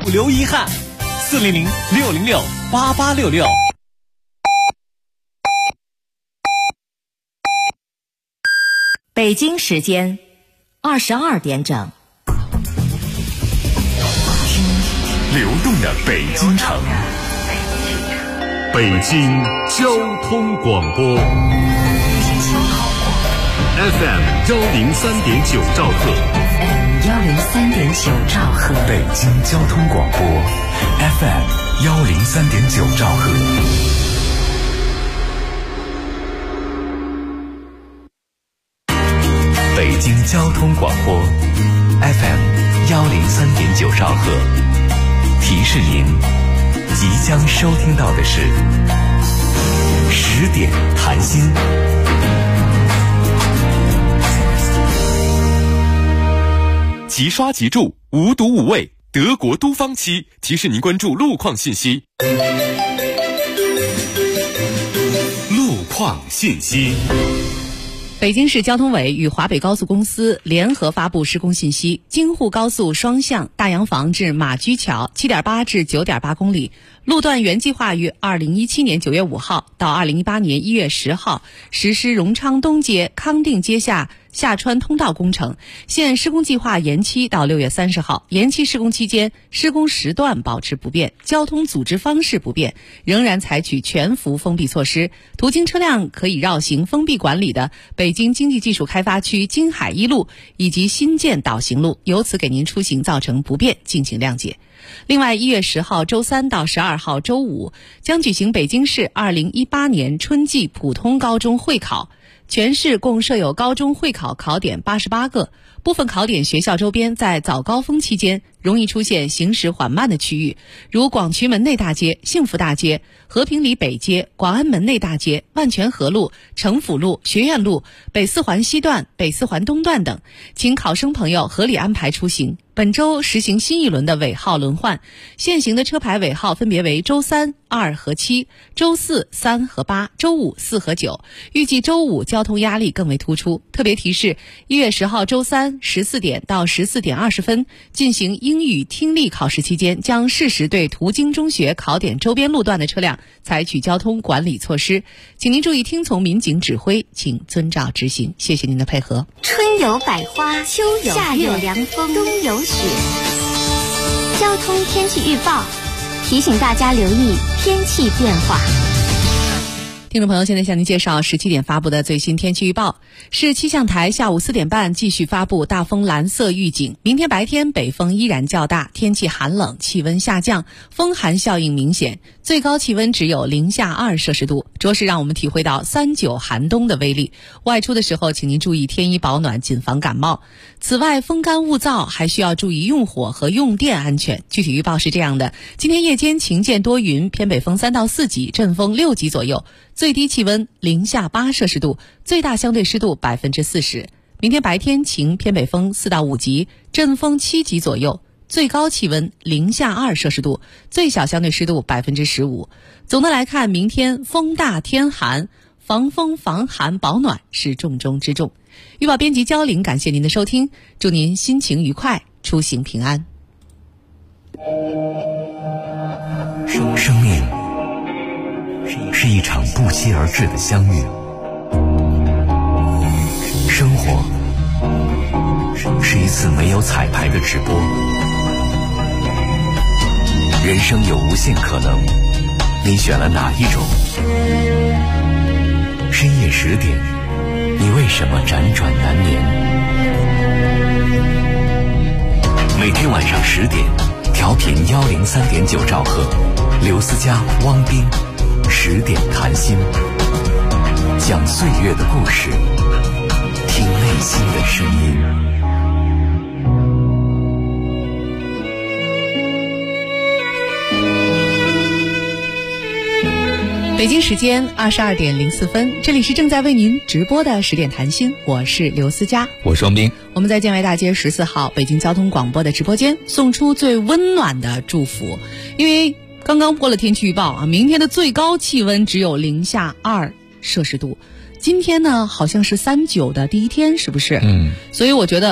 留遗憾。400-606-8866。 北京时间22点整。 听流动的北京城，北京交通广播 FM 103.9兆赫 103.9兆赫， 北京交通广播 FM 103.9兆赫。北京交通广播 FM 103.9兆赫，提示您即将收听到的是10点谈心。 即刷即住，无毒无味，德国都方漆提示您关注路况信息。路况信息。 北京市交通委与华北高速公司联合发布施工信息：京沪高速双向大洋房至马驹桥 7.8 至 9.8 公里，路段原计划于2017年9月5号到2018年1月10号实施荣昌东街、康定街下穿通道工程，现施工计划延期到6月30号。延期施工期间，施工时段保持不变，交通组织方式不变，仍然采取全幅封闭措施。途经车辆可以绕行封闭管理的北京经济技术开发区京海一路以及新建导行路，由此给您出行造成不便，敬请谅解。另外，1月10号周三到12号周五将举行北京市2018年春季普通高中会考。全市共设有高中会考考点88个，部分考点学校周边在早高峰期间容易出现行驶缓慢的区域，如广渠门内大街、幸福大街、和平里北街、广安门内大街、万泉河路、城府路、学院路、北四环西段、北四环东段等，请考生朋友合理安排出行。本周实行新一轮的尾号轮换，现行的车牌尾号分别为周3、2和7，周4、3和8，周5、4和9。预计周5交通压力更为突出。特别提示：1月10号周三14点到14点20分进行英语听力考试期间，将适时对途经中学考点周边路段的车辆采取交通管理措施，请您注意听从民警指挥，请遵照执行。谢谢您的配合。 春有百花，秋有夏有凉风，冬有雪。交通天气预报提醒大家留意天气变化。 听众朋友，现在向您介绍17点发布的最新天气预报。市气象台下午4点半继续发布大风蓝色预警，明天白天北风依然较大，天气寒冷，气温下降，风寒效应明显，最高气温只有零下2摄氏度，着实让我们体会到39寒冬的威力。外出的时候请您注意添衣保暖，谨防感冒。此外，风干物燥，还需要注意用火和用电安全。具体预报是这样的：今天夜间晴间多云，偏北风3到4级，阵风6级左右，最低气温零下8摄氏度，最大相对湿度40%。明天白天晴，偏北风4到5级，阵风7级左右，最高气温零下2摄氏度，最小相对湿度15%。总的来看，明天风大天寒，防风防寒保暖是重中之重。预报编辑焦玲，感谢您的收听，祝您心情愉快，出行平安。 生命是一场不期而至的相遇，生活是一次没有彩排的直播，人生有无限可能，你选了哪一种？深夜10点，你为什么辗转难眠？每天晚上10点，调频103.9兆赫，刘思佳、汪斌10点谈心，讲岁月的故事，听内心的声音。 北京时间22点04分，这里是正在为您直播的10点谈心，我是刘思佳， 我是王斌。 我们在建外大街14号北京交通广播的直播间送出最温暖的祝福，因为刚刚播了天气预报啊，明天的最高气温只有零下2摄氏度。今天呢好像是39的第一天，是不是？所以我觉得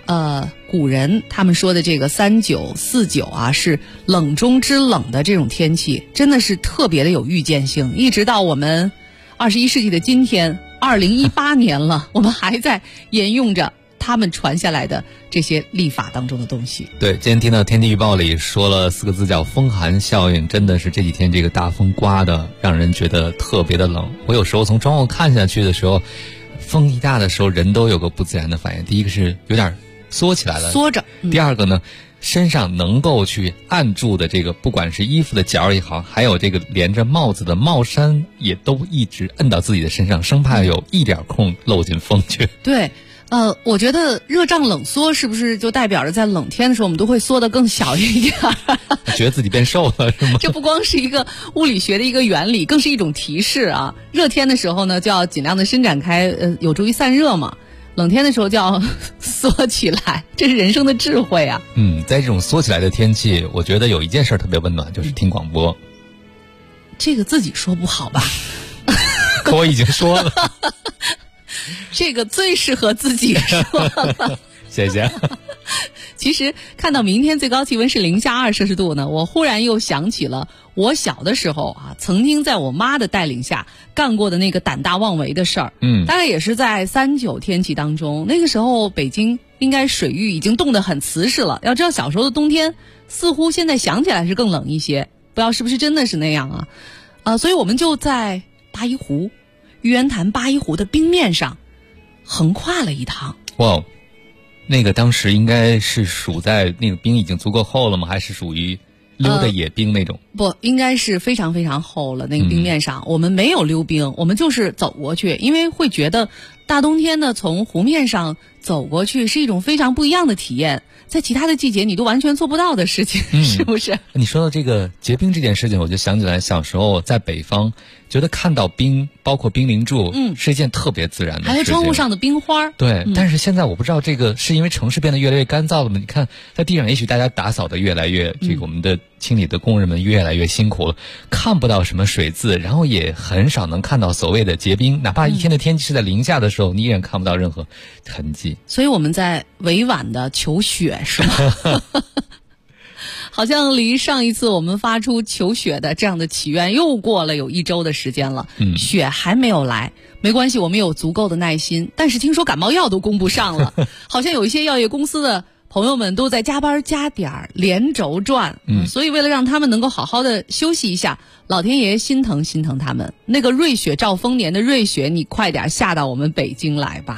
古人他们说的这个39、49啊，是冷中之冷的这种天气，真的是特别的有预见性。一直到我们21世纪的今天，2018年了，我们还在沿用着他们传下来的这些历法当中的东西。 对，今天听到天气预报里说了4个字叫风寒效应，真的是这几天这个大风刮的让人觉得特别的冷。我有时候从窗户看下去的时候，风一大的时候人都有个不自然的反应，第一个是有点缩起来了， 缩着。 第二个呢，身上能够去按住的这个不管是衣服的角也好，还有这个连着帽子的帽衫也都一直摁到自己的身上，生怕有一点空漏进风去。 对，我觉得热胀冷缩是不是就代表着在冷天的时候我们都会缩得更小一点觉得自己变瘦了是吗？ 这不光是一个物理学的一个原理，更是一种提示啊。热天的时候呢，就要尽量的伸展开，有助于散热嘛。冷天的时候就要缩起来，这是人生的智慧啊。 在这种缩起来的天气，我觉得有一件事特别温暖，就是听广播。 这个自己说不好吧？ 可我已经说了。 这个最适合自己说了。 谢谢。 其实看到明天最高气温是零下2摄氏度呢，我忽然又想起了我小的时候啊，曾经在我妈的带领下干过的那个胆大妄为的事儿。大概也是在39天气当中，那个时候北京应该水域已经冻得很瓷实了。要知道小时候的冬天似乎现在想起来是更冷一些，不知道是不是真的是那样啊？所以我们就在八一湖玉渊潭八一湖的冰面上横跨了一趟。 哇，那个当时应该是属在那个冰已经足够厚了吗？还是属于溜的野冰那种？ 不，应该是非常非常厚了。那个冰面上，我们没有溜冰，我们就是走过去，因为会觉得大冬天呢，从湖面上走过去是一种非常不一样的体验，在其他的季节你都完全做不到的事情，是不是？ 你说到这个结冰这件事情，我就想起来小时候在北方，觉得看到冰，包括冰凌柱，是一件特别自然的事情。 还有窗户上的冰花。 对，但是现在我不知道这个是因为城市变得越来越干燥了吗？你看在地上，也许大家打扫的越来越，这个我们的清理的工人们越来越辛苦了，看不到什么水渍，然后也很少能看到所谓的结冰，哪怕一天的天气是在零下的时候，你依然看不到任何痕迹。 所以我们在委婉的求雪，是吗？好像离上一次我们发出求雪的这样的祈愿又过了有1周的时间了，雪还没有来，没关系，我们有足够的耐心。但是听说感冒药都供不上了，好像有一些药业公司的朋友们都在加班加点连轴转，所以为了让他们能够好好的休息一下，老天爷心疼他们。那个瑞雪兆丰年的瑞雪，你快点下到我们北京来吧。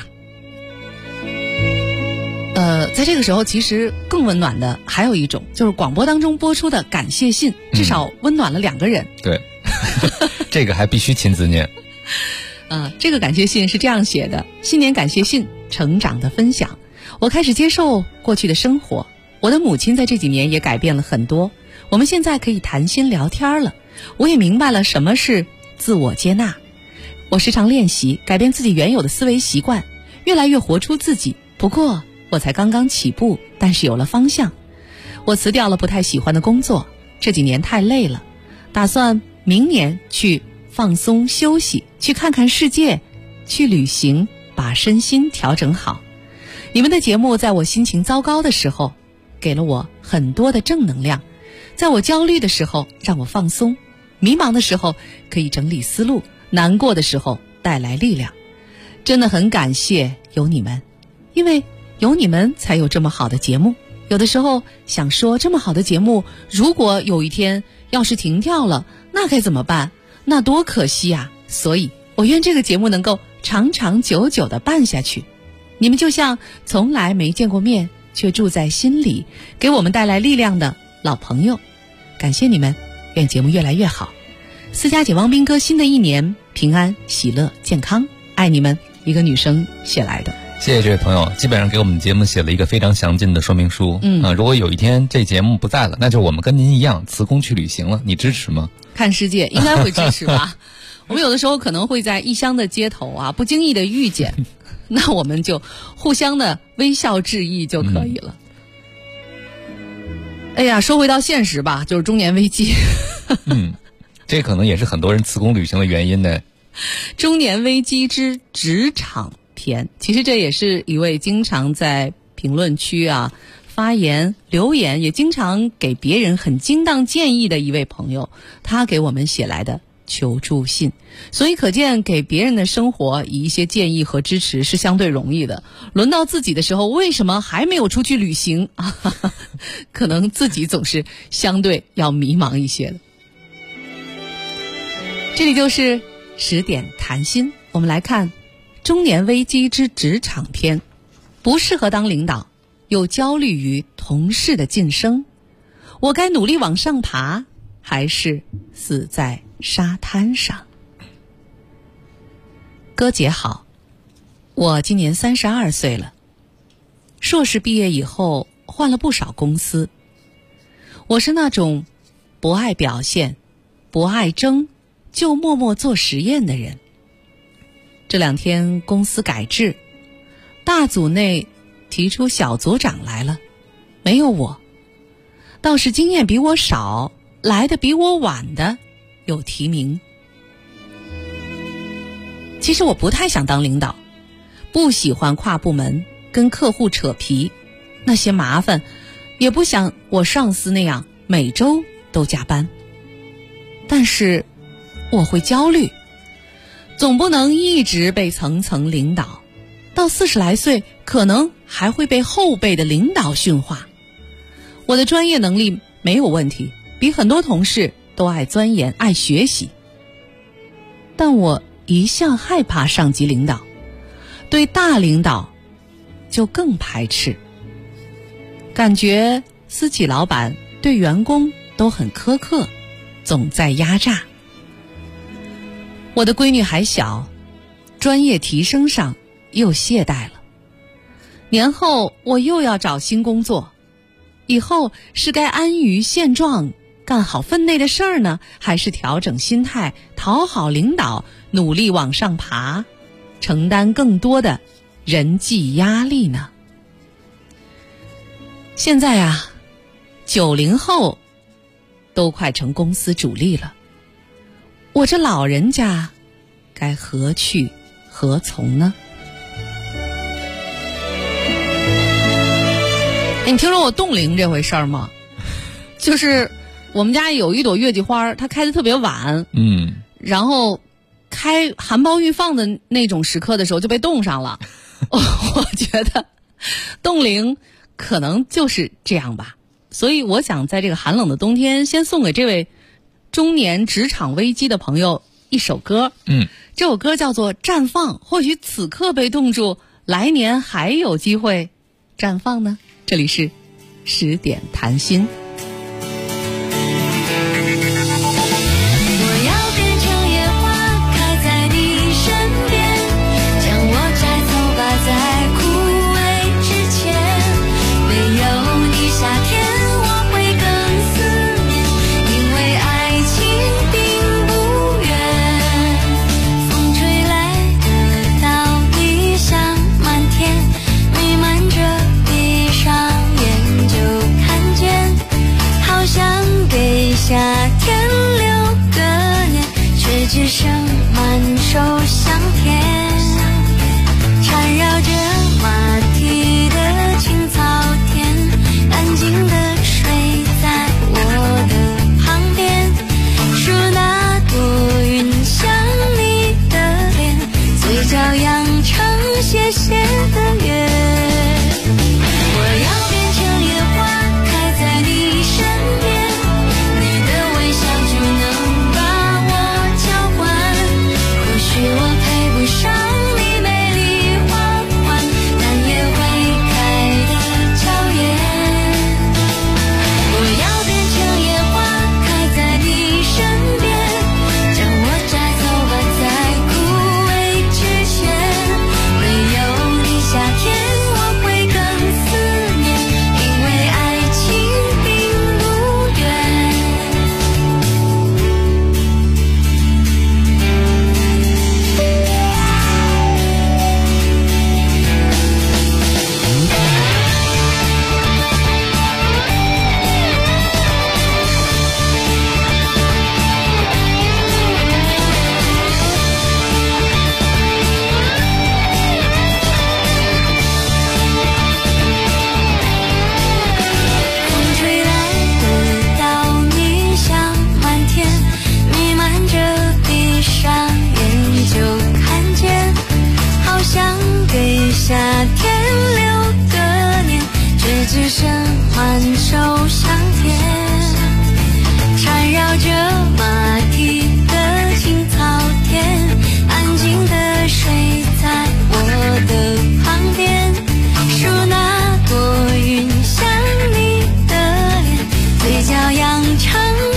在这个时候其实更温暖的还有一种，就是广播当中播出的感谢信，至少温暖了2个人。 对。这个还必须亲自念。 这个感谢信是这样写的：新年感谢信，成长的分享。我开始接受过去的生活，我的母亲在这几年也改变了很多，我们现在可以谈心聊天了，我也明白了什么是自我接纳。我时常练习改变自己原有的思维习惯，越来越活出自己。不过我才刚刚起步，但是有了方向。我辞掉了不太喜欢的工作，这几年太累了，打算明年去放松休息，去看看世界，去旅行，把身心调整好。你们的节目在我心情糟糕的时候给了我很多的正能量，在我焦虑的时候让我放松，迷茫的时候可以整理思路，难过的时候带来力量。真的很感谢有你们，因为有你们才有这么好的节目。有的时候想说，这么好的节目如果有一天要是停掉了，那该怎么办？那多可惜啊！所以我愿这个节目能够长长久久地办下去。你们就像从来没见过面却住在心里，给我们带来力量的老朋友。感谢你们，愿节目越来越好。私家姐汪斌哥，新的一年平安喜乐健康，爱你们。一个女生写来的。 谢谢这位朋友，基本上给我们节目写了一个非常详尽的说明书。如果有一天这节目不在了，那就我们跟您一样辞工去旅行了，你支持吗？ 看世界应该会支持吧。我们有的时候可能会在异乡的街头啊，不经意的遇见，那我们就互相的微笑致意就可以了。哎呀，说回到现实吧，就是中年危机。 这可能也是很多人辞工旅行的原因呢。中年危机之职场篇，其实这也是一位经常在评论区啊发言留言，也经常给别人很精当建议的一位朋友，他给我们写来的求助信。所以可见给别人的生活以一些建议和支持是相对容易的，轮到自己的时候为什么还没有出去旅行可能自己总是相对要迷茫一些的。这里就是10点谈心，我们来看中年危机之职场篇。不适合当领导，又焦虑于同事的晋升，我该努力往上爬，还是死在沙滩上？哥姐好，我今年32岁了，硕士毕业以后换了不少公司。我是那种不爱表现、不爱争，就默默做实验的人。这2天公司改制，大组内提出小组长来了，没有我，倒是经验比我少、来的比我晚的有提名。其实我不太想当领导，不喜欢跨部门跟客户扯皮，那些麻烦，也不想我上司那样每周都加班。但是我会焦虑，总不能一直被层层领导，到40来岁可能还会被后辈的领导驯化。我的专业能力没有问题，比很多同事都爱钻研爱学习，但我一向害怕上级领导，对大领导就更排斥。感觉私企老板对员工都很苛刻，总在压榨。我的闺女还小，专业提升上又懈怠了。年后我又要找新工作，以后是该安于现状干好分内的事儿呢，还是调整心态讨好领导，努力往上爬，承担更多的人际压力呢？现在啊，90后都快成公司主力了，我这老人家该何去何从呢？你听说我冻龄这回事儿吗？就是我们家有一朵月季花，它开得特别晚，然后开含苞欲放的那种时刻的时候就被冻上了。我觉得冻龄可能就是这样吧。所以我想在这个寒冷的冬天，先送给这位中年职场危机的朋友一首歌。这首歌叫做《绽放》，或许此刻被冻住，来年还有机会绽放呢。这里是10点谈心。 夏天留个念，却只剩满手香甜，缠绕着马蹄的青草田，安静地睡在我的旁边，数那朵云像你的脸，嘴角扬成斜斜的月。我要变成野花，开在你身边，你的微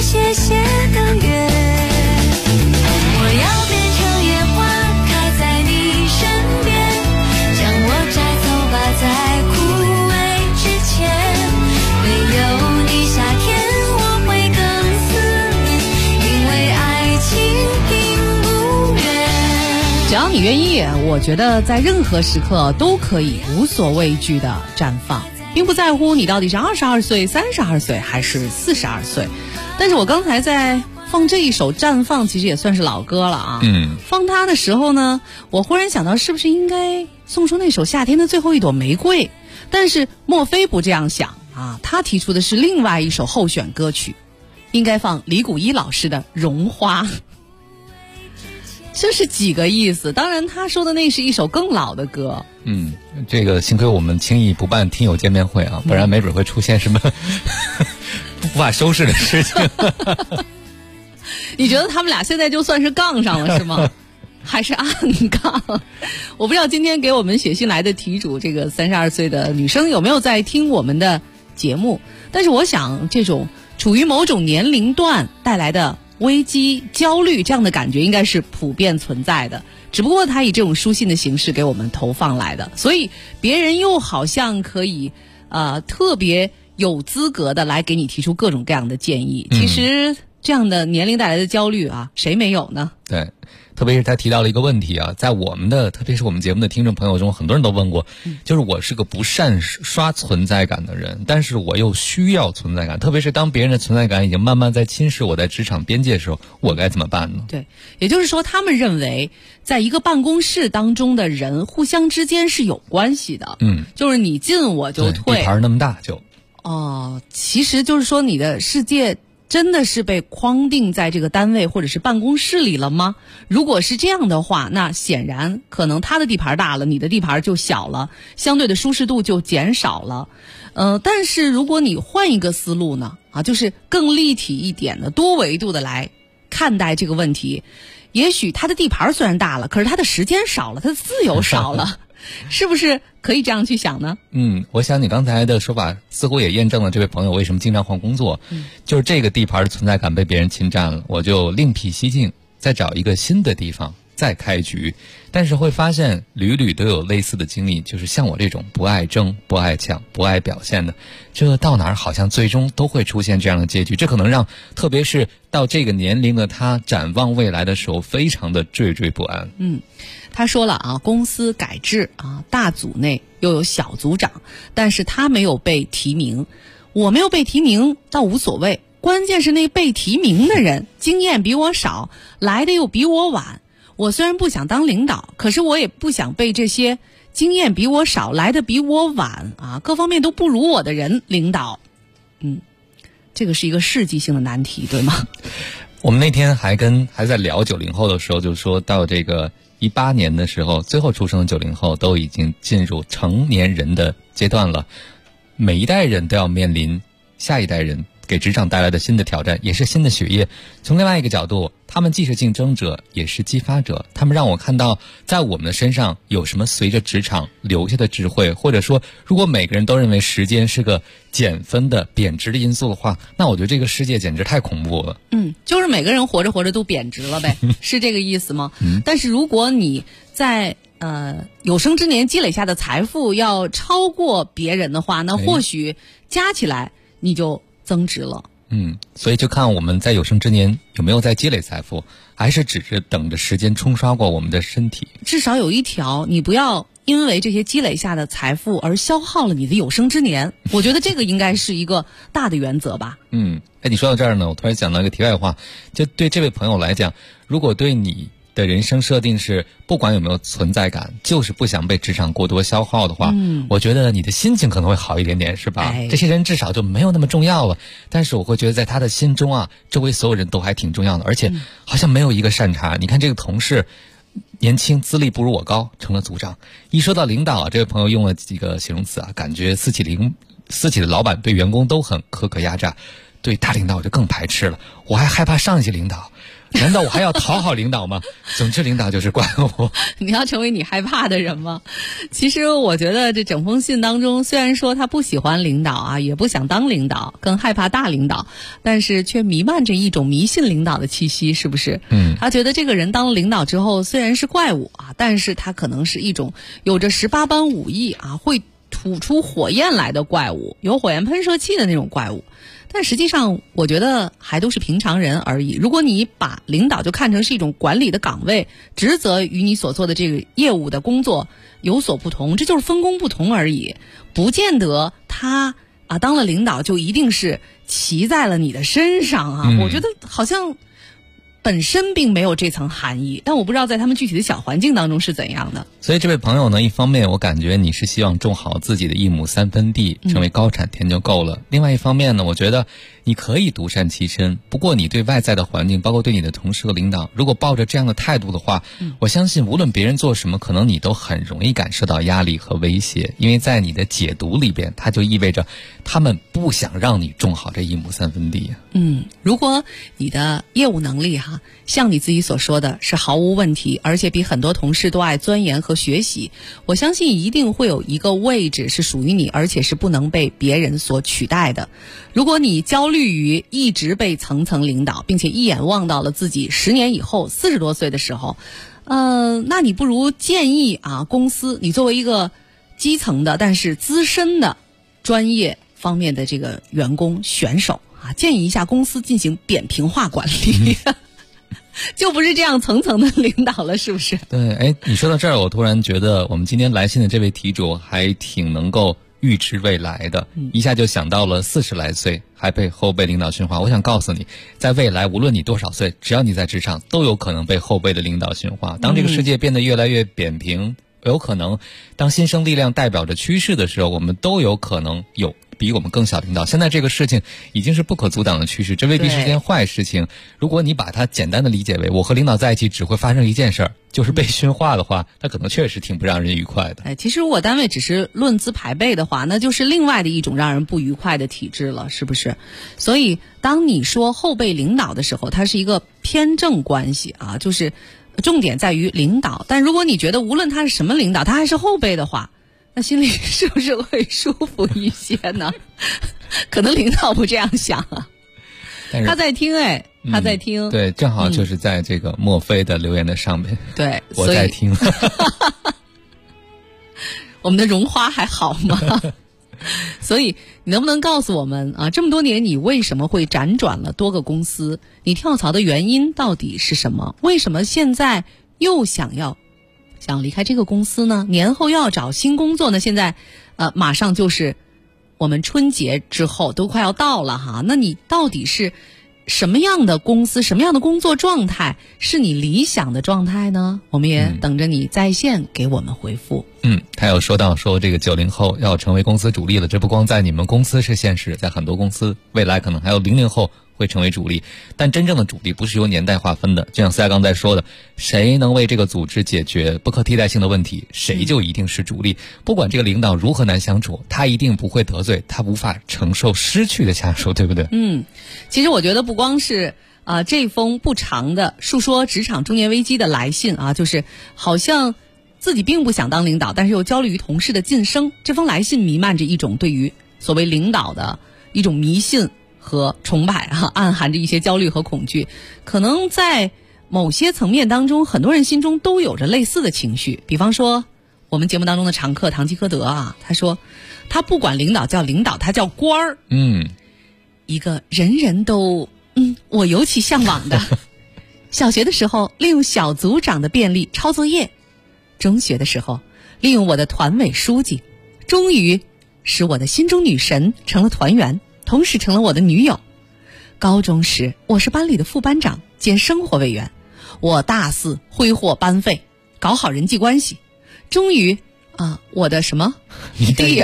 斜斜的月。我要变成野花开在你身边，将我摘走吧，在枯萎之前。没有你夏天我会更思念，因为爱情并不远。 只要你愿意，我觉得在任何时刻都可以无所畏惧的绽放，并不在乎你到底是22岁、32岁还是42岁。但是我刚才在放这一首《绽放》，其实也算是老歌了啊。放它的时候呢，我忽然想到是不是应该送出那首《夏天的最后一朵玫瑰》，但是莫非不这样想啊，他提出的是另外一首候选歌曲，应该放李谷一老师的《绒花》。这是几个意思？当然他说的那是一首更老的歌。 这个幸亏我们轻易不办听友见面会啊，不然没准会出现什么无法收拾的事情。 你觉得他们俩现在就算是杠上了是吗？还是暗杠？我不知道今天给我们写信来的题主这个32岁的女生有没有在听我们的节目，但是我想这种处于某种年龄段带来的危机、焦虑这样的感觉应该是普遍存在的，只不过他以这种书信的形式给我们投放来的，所以别人又好像可以特别有资格的来给你提出各种各样的建议。其实这样的年龄带来的焦虑啊，谁没有呢？ 对，特别是他提到了一个问题啊，在我们的特别是我们节目的听众朋友中，很多人都问过，就是我是个不善刷存在感的人，但是我又需要存在感，特别是当别人的存在感已经慢慢在侵蚀我在职场边界的时候，我该怎么办呢？ 对，也就是说他们认为在一个办公室当中的人互相之间是有关系的，就是你进我就退， 地盘那么大就其实就是说你的世界真的是被框定在这个单位或者是办公室里了吗？如果是这样的话，那显然可能他的地盘大了，你的地盘就小了，相对的舒适度就减少了。但是如果你换一个思路呢，就是更立体一点的、多维度的来看待这个问题，也许他的地盘虽然大了，可是他的时间少了，他的自由少了。是不是可以这样去想呢？ 我想你刚才的说法似乎也验证了这位朋友为什么经常换工作，就是这个地盘的存在感被别人侵占了，我就另辟蹊径，再找一个新的地方再开局。但是会发现屡屡都有类似的经历，就是像我这种不爱争、不爱抢、不爱表现的，这到哪儿好像最终都会出现这样的结局。这可能让特别是到这个年龄的他展望未来的时候非常的惴惴不安。 他说了公司改制大组内又有小组长，但是他没有被提名，我没有被提名倒无所谓，关键是那被提名的人经验比我少，来的又比我晚。我虽然不想当领导，可是我也不想被这些经验比我少、来的比我晚各方面都不如我的人领导。这个是一个世纪性的难题，对吗？ 我们那天还在聊90后的时候，就说到这个18年的时候，最后出生的90后都已经进入成年人的阶段了，每一代人都要面临下一代人给职场带来的新的挑战，也是新的血液。从另外一个角度，他们既是竞争者，也是激发者。他们让我看到，在我们的身上有什么随着职场留下的智慧，或者说，如果每个人都认为时间是个减分的贬值的因素的话，那我觉得这个世界简直太恐怖了。 就是每个人活着活着都贬值了呗，是这个意思吗？但是如果你在有生之年积累下的财富要超过别人的话，那或许加起来你就增值了。 所以就看我们在有生之年有没有在积累财富，还是只是等着时间冲刷过我们的身体。 至少有一条，你不要因为这些积累下的财富而消耗了你的有生之年。我觉得这个应该是一个大的原则吧。 你说到这儿呢，我突然想到一个题外话，就对这位朋友来讲，如果对你的人生设定是不管有没有存在感，就是不想被职场过多消耗的话，我觉得你的心情可能会好一点点，是吧？这些人至少就没有那么重要了。但是我会觉得在他的心中周围所有人都还挺重要的，而且好像没有一个善茬。你看这个同事年轻，资历不如我高，成了组长。一说到领导这位朋友用了几个形容词感觉私企的老板对员工都很苛刻压榨。 对大领导我就更排斥了，我还害怕上一级领导，难道我还要讨好领导吗？总之领导就是怪我。 你要成为你害怕的人吗？其实我觉得这整封信当中，虽然说他不喜欢领导啊，也不想当领导，更害怕大领导，但是却弥漫着一种迷信领导的气息，是不是？他觉得这个人当了领导之后虽然是怪物啊，但是他可能是一种有着18般武艺啊，会吐出火焰来的怪物，有火焰喷射器的那种怪物。但实际上我觉得还都是平常人而已。如果你把领导就看成是一种管理的岗位，职责与你所做的这个业务的工作有所不同，这就是分工不同而已，不见得他当了领导就一定是骑在了你的身上啊。我觉得好像本身并没有这层含义，但我不知道在他们具体的小环境当中是怎样的。 所以这位朋友呢，一方面我感觉你是希望种好自己的1亩3分地，成为高产田就够了。另外一方面呢，我觉得你可以独善其身，不过你对外在的环境，包括对你的同事和领导，如果抱着这样的态度的话，我相信无论别人做什么，可能你都很容易感受到压力和威胁，因为在你的解读里边，它就意味着他们不想让你种好这1亩3分地。 如果你的业务能力像你自己所说的是毫无问题，而且比很多同事都爱钻研和学习，我相信一定会有一个位置是属于你，而且是不能被别人所取代的。如果你焦虑于一直被层层领导，并且一眼望到了自己10年以后40多岁的时候，那你不如建议公司你作为一个基层的但是资深的专业方面的这个员工选手建议一下公司进行扁平化管理就不是这样层层的领导了，是不是？ 对，你说到这儿，我突然觉得我们今天来信的这位题主还挺能够预知未来的，一下就想到了40来岁还被后辈领导训话。我想告诉你，在未来无论你多少岁，只要你在职场，都有可能被后辈的领导训话。当这个世界变得越来越扁平，有可能当新生力量代表着趋势的时候，我们都有可能有比我们更小领导。现在这个事情已经是不可阻挡的趋势，这未必是件坏事情。如果你把它简单的理解为我和领导在一起只会发生一件事儿，就是被训话的话，那可能确实挺不让人愉快的。 其实如果单位只是论资排辈的话，那就是另外的一种让人不愉快的体制了，是不是？所以当你说后辈领导的时候，它是一个偏正关系就是重点在于领导。但如果你觉得无论他是什么领导，他还是后辈的话，那心里是不是会舒服一些呢？可能领导不这样想他在听他在听。 对，正好就是在这个墨菲的留言的上面。 对， 我在听。 我们的绒花还好吗？所以你能不能告诉我们这么多年你为什么会辗转了多个公司？你跳槽的原因到底是什么？为什么现在又想离开这个公司呢？年后又要找新工作呢？现在马上就是我们春节之后都快要到了那你到底是什么样的公司，什么样的工作状态是你理想的状态呢？我们也等着你在线给我们回复。 他有说到说这个90后要成为公司主力了，这不光在你们公司是现实，在很多公司未来可能还有00后会成为主力。但真正的主力不是由年代划分的，就像思佳刚才说的，谁能为这个组织解决不可替代性的问题，谁就一定是主力。不管这个领导如何难相处，他一定不会得罪他无法承受失去的下属，对不对？ 其实我觉得不光是这封不长的述说职场中年危机的来信就是好像自己并不想当领导，但是又焦虑于同事的晋升。这封来信弥漫着一种对于所谓领导的一种迷信和崇拜暗含着一些焦虑和恐惧。可能在某些层面当中，很多人心中都有着类似的情绪。比方说我们节目当中的常客唐吉诃德他说他不管领导叫领导，他叫官儿。一个人人都我尤其向往的。小学的时候利用小组长的便利抄作业，中学的时候利用我的团委书记，终于使我的心中女神成了团员，同时成了我的女友。高中时我是班里的副班长兼生活委员，我大肆挥霍班费，搞好人际关系，终于我的什么 dear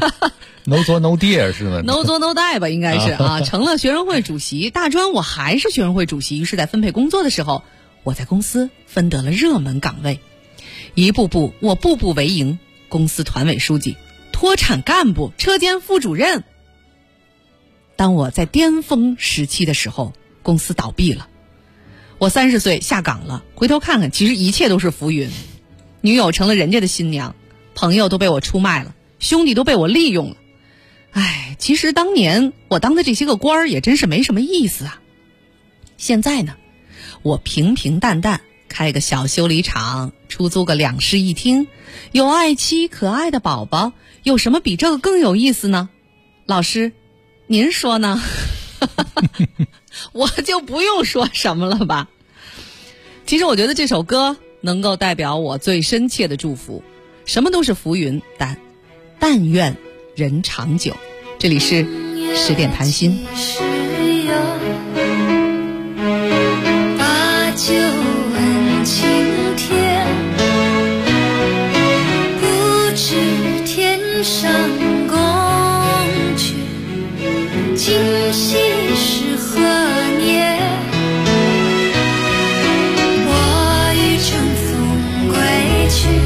no 做 no dear 是吗 no 做 no die 吧，应该是成了学生会主席。大专我还是学生会主席，于是在分配工作的时候，我在公司分得了热门岗位，一步步我步步为营，公司团委书记、脱产干部、车间副主任。 当我在巅峰时期的时候，公司倒闭了，我30岁下岗了，回头看看，其实一切都是浮云。女友成了人家的新娘，朋友都被我出卖了，兄弟都被我利用了。其实当年我当的这些个官儿也真是没什么意思啊。现在呢，我平平淡淡开个小修理厂，出租个2室1厅，有爱妻可爱的宝宝，有什么比这个更有意思呢？老师，您说呢？我就不用说什么了吧。其实我觉得这首歌能够代表我最深切的祝福。什么都是浮云，但愿人长久。这里是10点谈心。 把酒问青天，不知天上宫阙，今夕是何年？我欲乘风归去，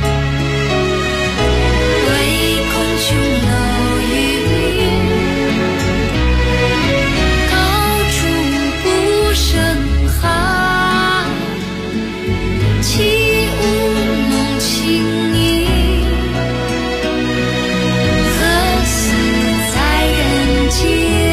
唯恐琼楼玉宇，高处不胜寒。起舞弄清影，何似在人间？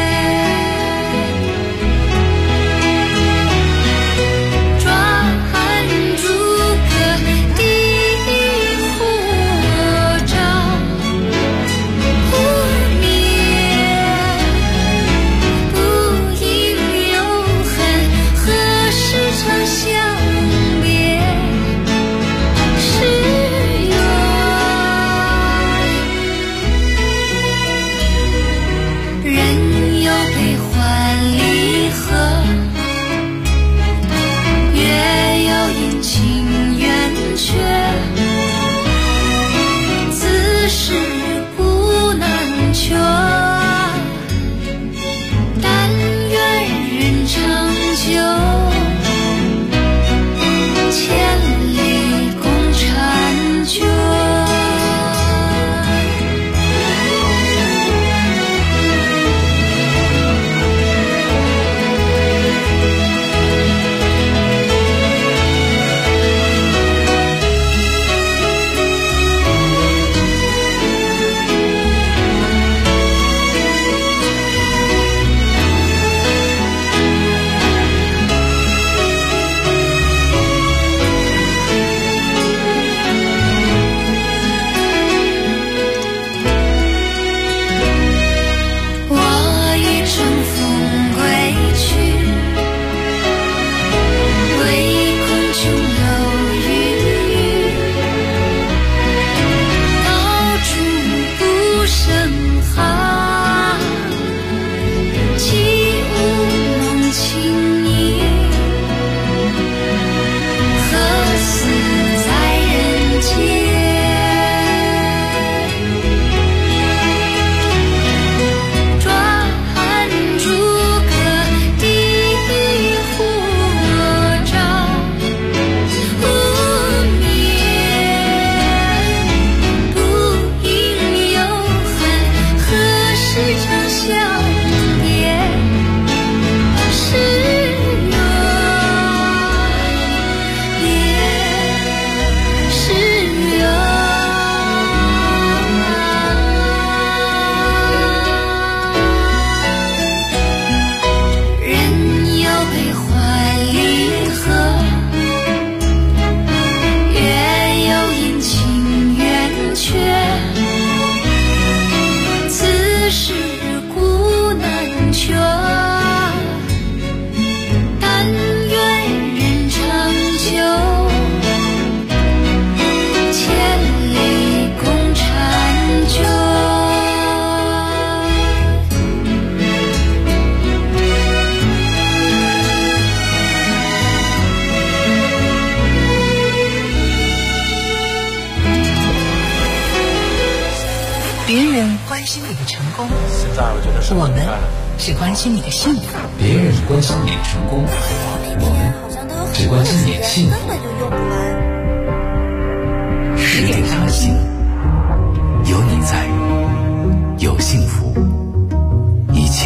别人关心你的成功，我们只关心你的幸福。 别人关心你的成功，我们只关心你的幸福。10点谈心，有你在，有幸福，一切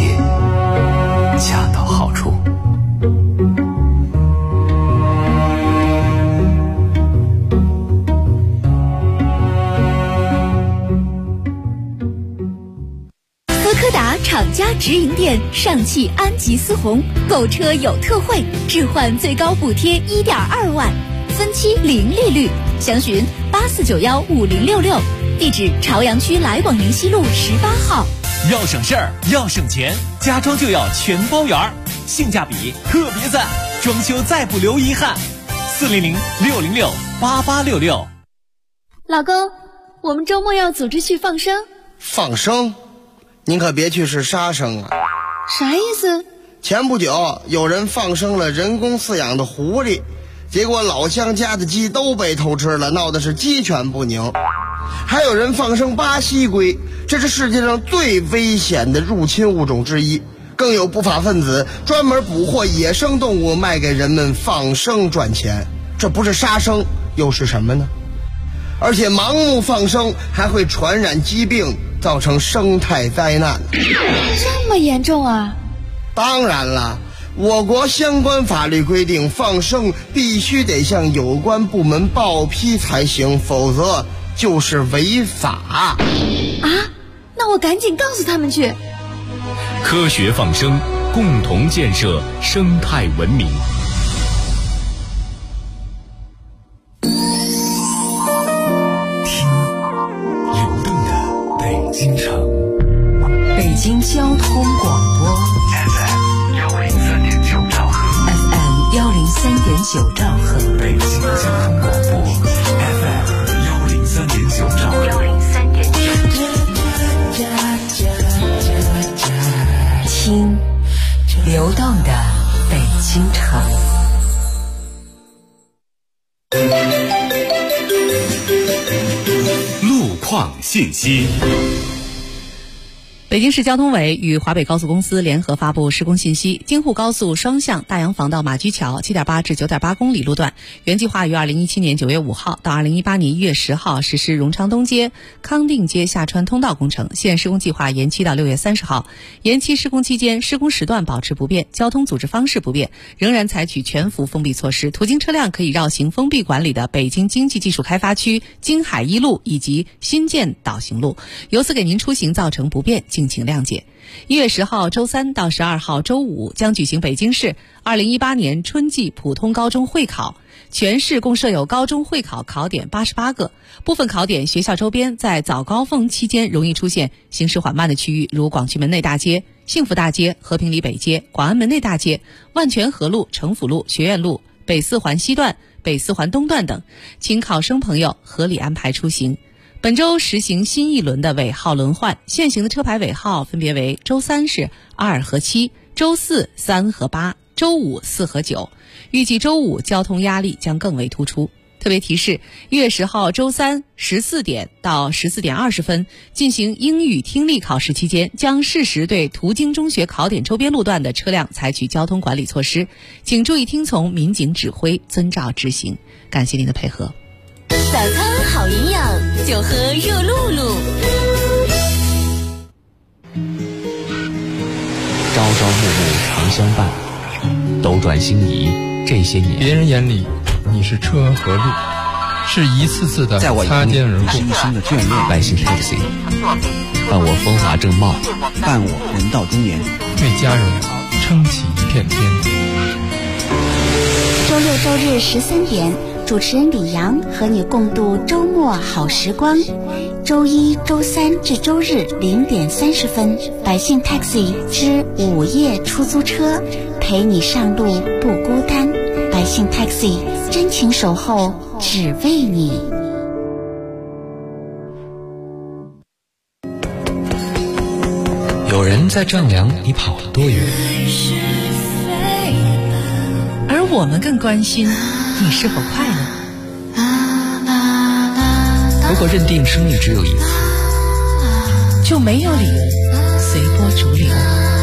直营店上汽安吉思红，购车有特惠，置换最高补贴1.2万，分期零利率。详询84915066，地址朝阳区来广宁西路18号。 要省事儿，要省钱，家装就要全包圆儿，性价比特别赞，装修再不留遗憾。400-606-8866。 老公，我们周末要组织去放生。 放生？您可别去是杀生啊！ 啥意思？ 前不久有人放生了人工饲养的狐狸，结果老乡家的鸡都被偷吃了，闹的是鸡犬不宁。还有人放生巴西龟，这是世界上最危险的入侵物种之一。更有不法分子专门捕获野生动物卖给人们放生赚钱，这不是杀生又是什么呢？而且盲目放生还会传染疾病，造成生态灾难。 这么严重啊？ 当然了，我国相关法律规定，放生必须得向有关部门报批才行，否则就是违法。 啊？那我赶紧告诉他们去。 科学放生，共同建设生态文明。 京城， 北京交通广播 FM103.9兆赫 FM103.9兆赫， 北京交通广播 FM103.9兆赫听流动的北京城。 路况信息。 北京市交通委与华北高速公司联合发布施工信息：京沪高速双向大洋房到马驹桥 7.8 至 9.8 公里路段，原计划于2017年9月5号到2018年1月10号实施荣昌东街、康定街下穿通道工程，现施工计划延期到6月30号。延期施工期间，施工时段保持不变，交通组织方式不变，仍然采取全幅封闭措施，途经车辆可以绕行封闭管理的北京经济技术开发区京海一路以及新建岛行路，由此给您出行造成不便，敬请谅解。1月10号周3到12号周5将举行北京市2018年春季普通高中会考，全市共设有高中会考考点88个，部分考点学校周边在早高峰期间容易出现行驶缓慢的区域，如广渠门内大街、幸福大街、和平里北街、广安门内大街、万泉河路、城府路、学院路、北四环西段、北四环东段等，请考生朋友合理安排出行。本周实行新一轮的尾号轮换，现行的车牌尾号分别为周3是2和7，周4 3和8，周5 4和9，预计周5交通压力将更为突出。特别提示，1月10号周3 14点到14点20分进行英语听力考试期间，将适时对途经中学考点周边路段的车辆采取交通管理措施，请注意听从民警指挥，遵照执行。感谢您的配合。 早餐好营养，就喝热露露。 朝朝暮暮常相伴，斗转星移这些年， 别人眼里你是车和路，是一次次的擦肩而过。 新的眷恋，百姓 taxi， 伴我风华正茂， 伴我人到中年， 为家人撑起一片天。 周六周日13点，主持人李阳和你共度周末好时光。周一、周三至周日0点30分，百姓 taxi 之午夜出租车，陪你上路不孤单。百姓 taxi 真情守候，只为你。 有人在丈量你跑了多远， 而我们更关心你是否快乐。 如果认定生命只有一次， 就没有理由随波逐流。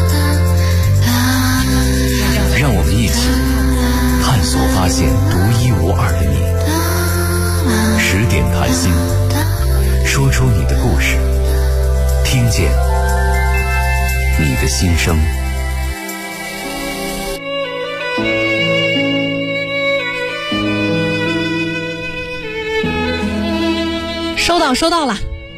让我们一起探索发现独一无二的你。10点谈心，说出你的故事，听见你的心声。 收到了，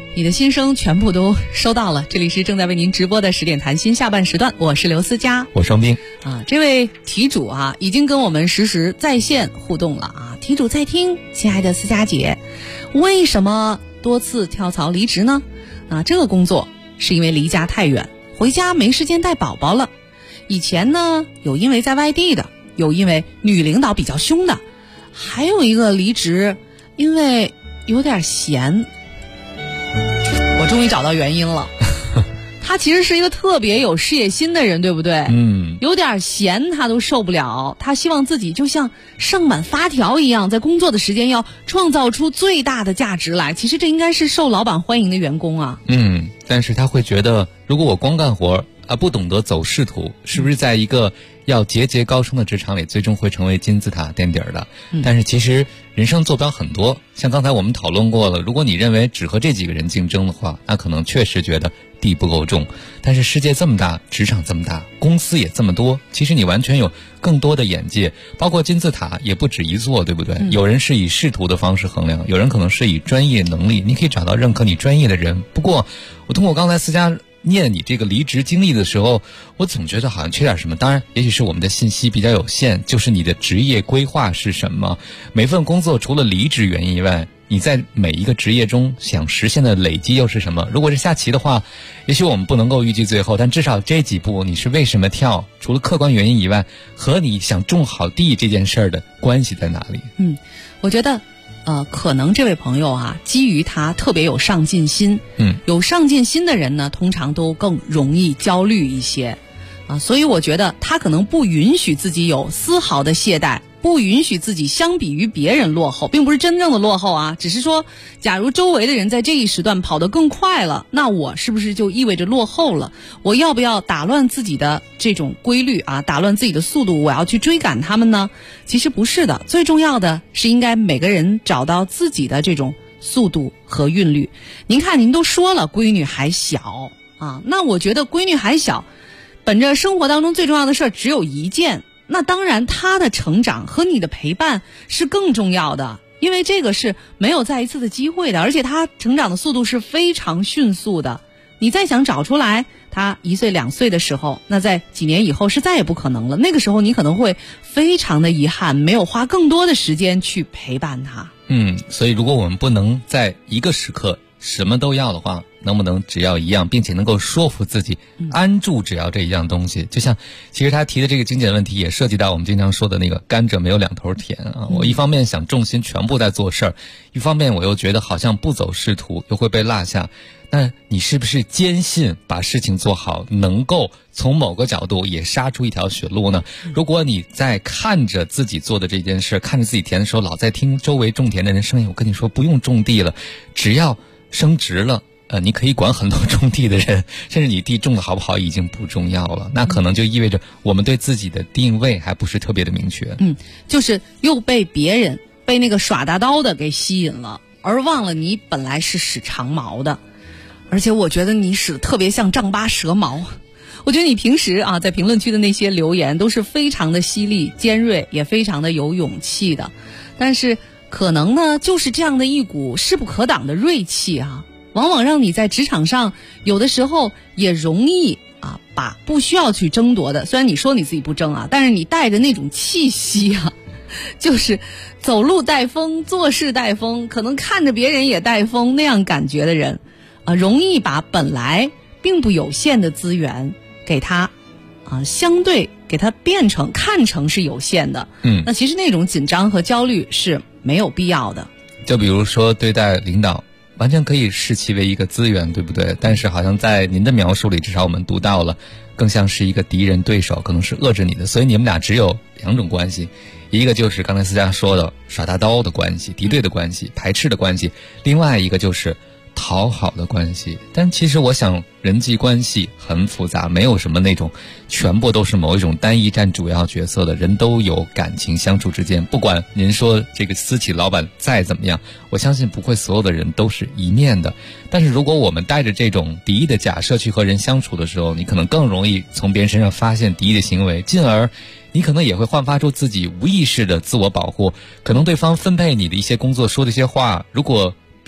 你的心声全部都收到了。这里是正在为您直播的10点谈心下半时段，我是刘思佳， 我双冰这位题主已经跟我们实时在线互动了题主在听，亲爱的思佳姐，为什么多次跳槽离职呢？这个工作是因为离家太远，回家没时间带宝宝了。以前呢，有因为在外地的，有因为女领导比较凶的，还有一个离职因为有点闲。我终于找到原因了。他其实是一个特别有事业心的人，对不对？有点闲他都受不了，他希望自己就像上满发条一样，在工作的时间要创造出最大的价值来。其实这应该是受老板欢迎的员工啊。 但是他会觉得，如果我光干活不懂得走仕途，是不是在一个要节节高升的职场里，最终会成为金字塔垫底的？但是其实人生坐标很多，像刚才我们讨论过了，如果你认为只和这几个人竞争的话，那可能确实觉得地不够重。但是世界这么大，职场这么大，公司也这么多，其实你完全有更多的眼界，包括金字塔也不止一座，对不对？有人是以仕途的方式衡量，有人可能是以专业能力，你可以找到认可你专业的人。不过我通过刚才思佳念你这个离职经历的时候，我总觉得好像缺点什么。当然也许是我们的信息比较有限，就是你的职业规划是什么，每份工作除了离职原因以外，你在每一个职业中想实现的累积又是什么？如果是下棋的话，也许我们不能够预计最后，但至少这几步你是为什么跳，除了客观原因以外，和你想种好地这件事儿的关系在哪里？ 我觉得可能这位朋友基于他特别有上进心，有上进心的人呢，通常都更容易焦虑一些所以我觉得他可能不允许自己有丝毫的懈怠，不允许自己相比于别人落后，并不是真正的落后只是说，假如周围的人在这一时段跑得更快了，那我是不是就意味着落后了？我要不要打乱自己的这种规律打乱自己的速度，我要去追赶他们呢？其实不是的，最重要的是应该每个人找到自己的这种速度和韵律。您看您都说了闺女还小那我觉得闺女还小，本着生活当中最重要的事只有一件，那当然她的成长和你的陪伴是更重要的，因为这个是没有再一次的机会的，而且她成长的速度是非常迅速的。你再想找出来她1岁2岁的时候，那在几年以后是再也不可能了，那个时候你可能会非常的遗憾，没有花更多的时间去陪伴她。 所以如果我们不能在一个时刻什么都要的话，能不能只要一样，并且能够说服自己安住只要这一样东西？就像其实他提的这个精简问题也涉及到我们经常说的那个甘蔗没有两头甜我一方面想重心全部在做事儿，一方面我又觉得好像不走仕途又会被落下。那你是不是坚信把事情做好能够从某个角度也杀出一条血路呢？如果你在看着自己做的这件事，看着自己田的时候，老在听周围种田的人声音，我跟你说不用种地了，只要升职了你可以管很多种地的人，甚至你地种的好不好已经不重要了，那可能就意味着我们对自己的定位还不是特别的明确。 就是又被别人被那个耍大刀的给吸引了，而忘了你本来是使长矛的。而且我觉得你使得特别像丈八蛇矛。我觉得你平时在评论区的那些留言都是非常的犀利尖锐，也非常的有勇气的，但是可能呢就是这样的一股势不可挡的锐气往往让你在职场上有的时候也容易把不需要去争夺的，虽然你说你自己不争但是你带着那种气息就是走路带风，做事带风，可能看着别人也带风那样感觉的人容易把本来并不有限的资源给它相对给它看成是有限的。那其实那种紧张和焦虑是没有必要的。 就比如说对待领导，完全可以视其为一个资源，对不对？但是好像在您的描述里，至少我们读到了更像是一个敌人对手，可能是遏制你的。所以你们俩只有2种关系，一个就是刚才思佳说的耍大刀的关系，敌对的关系，排斥的关系，另外一个就是讨好的关系。但其实我想人际关系很复杂，没有什么那种全部都是某一种单一占主要角色的，人都有感情相处之间。不管您说这个私企老板再怎么样，我相信不会所有的人都是一面的。但是如果我们带着这种敌意的假设去和人相处的时候，你可能更容易从别人身上发现敌意的行为，进而你可能也会焕发出自己无意识的自我保护。可能对方分配你的一些工作说的一些话，如果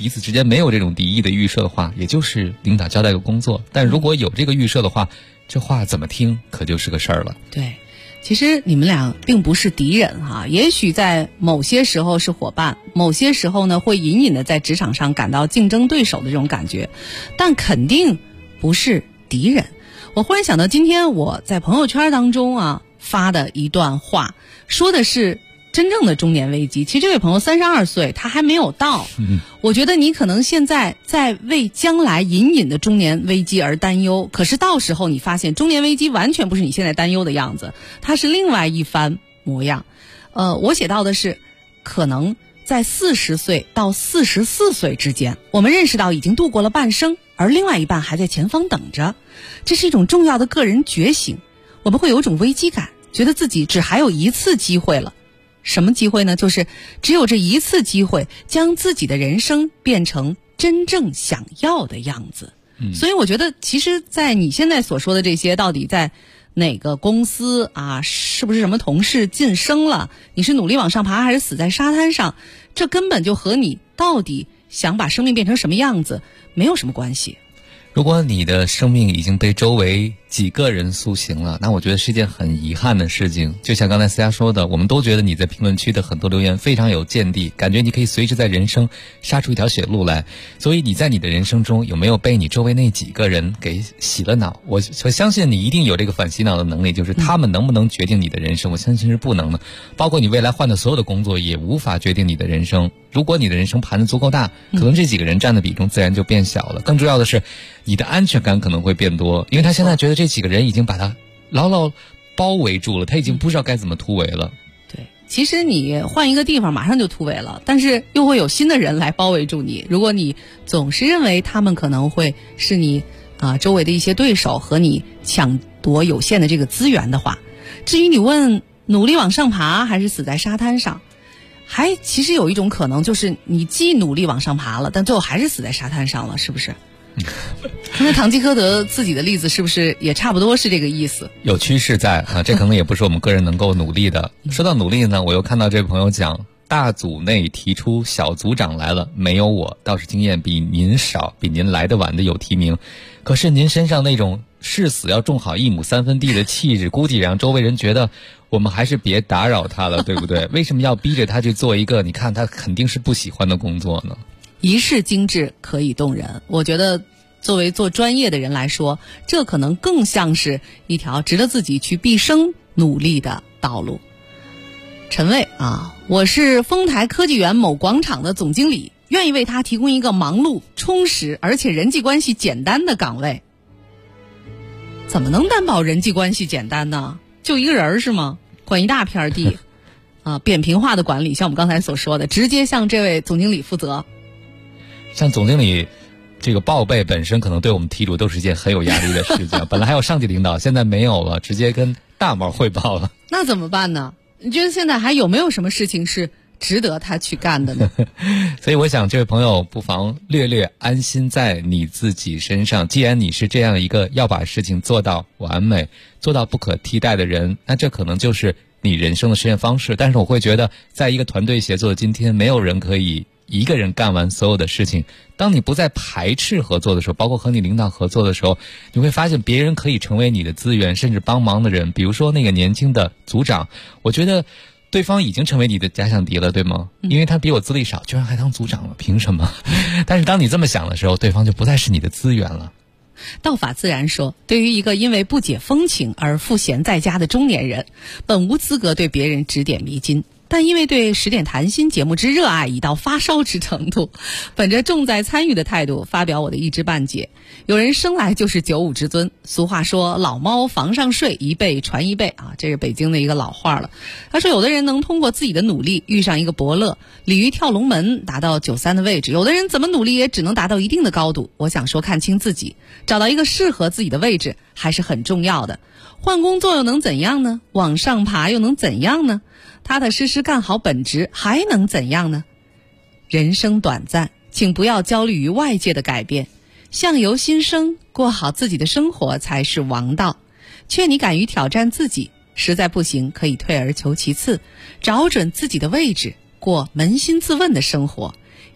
彼此之间没有这种敌意的预设的话，也就是领导交代个工作。但如果有这个预设的话，这话怎么听可就是个事儿了。 对，其实你们俩并不是敌人哈，也许在某些时候是伙伴，某些时候呢会隐隐的在职场上感到竞争对手的这种感觉，但肯定不是敌人。我忽然想到今天我在朋友圈当中发的一段话，说的是真正的中年危机。其实这位朋友32岁，他还没有到。我觉得你可能现在在为将来隐隐的中年危机而担忧，可是到时候你发现中年危机完全不是你现在担忧的样子，它是另外一番模样。我写到的是，可能在40岁到44岁之间，我们认识到已经度过了半生，而另外一半还在前方等着。这是一种重要的个人觉醒，我们会有一种危机感，觉得自己只还有一次机会了。什么机会呢？就是只有这一次机会，将自己的人生变成真正想要的样子。所以我觉得其实在你现在所说的这些，到底在哪个公司是不是什么同事晋升了，你是努力往上爬还是死在沙滩上，这根本就和你到底想把生命变成什么样子没有什么关系。 如果你的生命已经被周围几个人苏醒了，那我觉得是一件很遗憾的事情。就像刚才思佳说的，我们都觉得你在评论区的很多留言非常有见地，感觉你可以随时在人生杀出一条血路来。所以你在你的人生中有没有被你周围那几个人给洗了脑？我相信你一定有这个反洗脑的能力，就是他们能不能决定你的人生，我相信是不能的。包括你未来换的所有的工作也无法决定你的人生。如果你的人生盘子足够大，可能这几个人占的比重自然就变小了。更重要的是，你的安全感可能会变多，因为他现在觉得这几个人已经把他牢牢包围住了，他已经不知道该怎么突围了。 对，其实你换一个地方马上就突围了，但是又会有新的人来包围住你。如果你总是认为他们可能会是你周围的一些对手，和你抢夺有限的这个资源的话，至于你问努力往上爬还是死在沙滩上，还其实有一种可能就是你既努力往上爬了，但最后还是死在沙滩上了，是不是？那堂吉诃德自己的例子是不是也差不多是这个意思？ 有趋势在这可能也不是我们个人能够努力的。说到努力呢，我又看到这位朋友讲，大组内提出小组长来了，没有我，倒是经验比您少，比您来得晚的有提名。可是您身上那种誓死要种好1亩3分地的气质，估计让周围人觉得我们还是别打扰他了，对不对？为什么要逼着他去做一个你看他肯定是不喜欢的工作呢？ 一世精致可以动人，我觉得作为做专业的人来说，这可能更像是一条值得自己去毕生努力的道路。陈卫我是丰台科技园某广场的总经理，愿意为他提供一个忙碌、充实而且人际关系简单的岗位。怎么能担保人际关系简单呢？就一个人是吗？管一大片地扁平化的管理，像我们刚才所说的，直接向这位总经理负责。 像总经理这个报备本身可能对我们题主都是一件很有压力的事情。本来还有上级领导，现在没有了，直接跟大毛汇报了。 那怎么办呢？你觉得现在还有没有什么事情是值得他去干的呢？ 所以我想这位朋友不妨略略安心在你自己身上。既然你是这样一个要把事情做到完美、做到不可替代的人，那这可能就是你人生的实现方式。但是我会觉得，在一个团队协作的今天，没有人可以一个人干完所有的事情。当你不再排斥合作的时候，包括和你领导合作的时候，你会发现别人可以成为你的资源，甚至帮忙的人。比如说那个年轻的组长，我觉得对方已经成为你的假想敌了，对吗？因为他比我资历少，居然还当组长了，凭什么？但是当你这么想的时候，对方就不再是你的资源了。 道法自然说，对于一个因为不解风情而赋闲在家的中年人，本无资格对别人指点迷津。但因为对10点谈心节目之热爱已到发烧之程度，本着重在参与的态度发表我的一知半解。有人生来就是95之尊，俗话说老猫房上睡，一辈传一辈这是北京的一个老话了。他说有的人能通过自己的努力遇上一个伯乐，鲤鱼跳龙门达到93的位置，有的人怎么努力也只能达到一定的高度。我想说看清自己，找到一个适合自己的位置还是很重要的。换工作又能怎样呢？往上爬又能怎样呢？踏踏实实干好本职还能怎样呢？人生短暂，请不要焦虑于外界的改变，相由心生，过好自己的生活才是王道。劝你敢于挑战自己，实在不行可以退而求其次，找准自己的位置，过扪心自问的生活。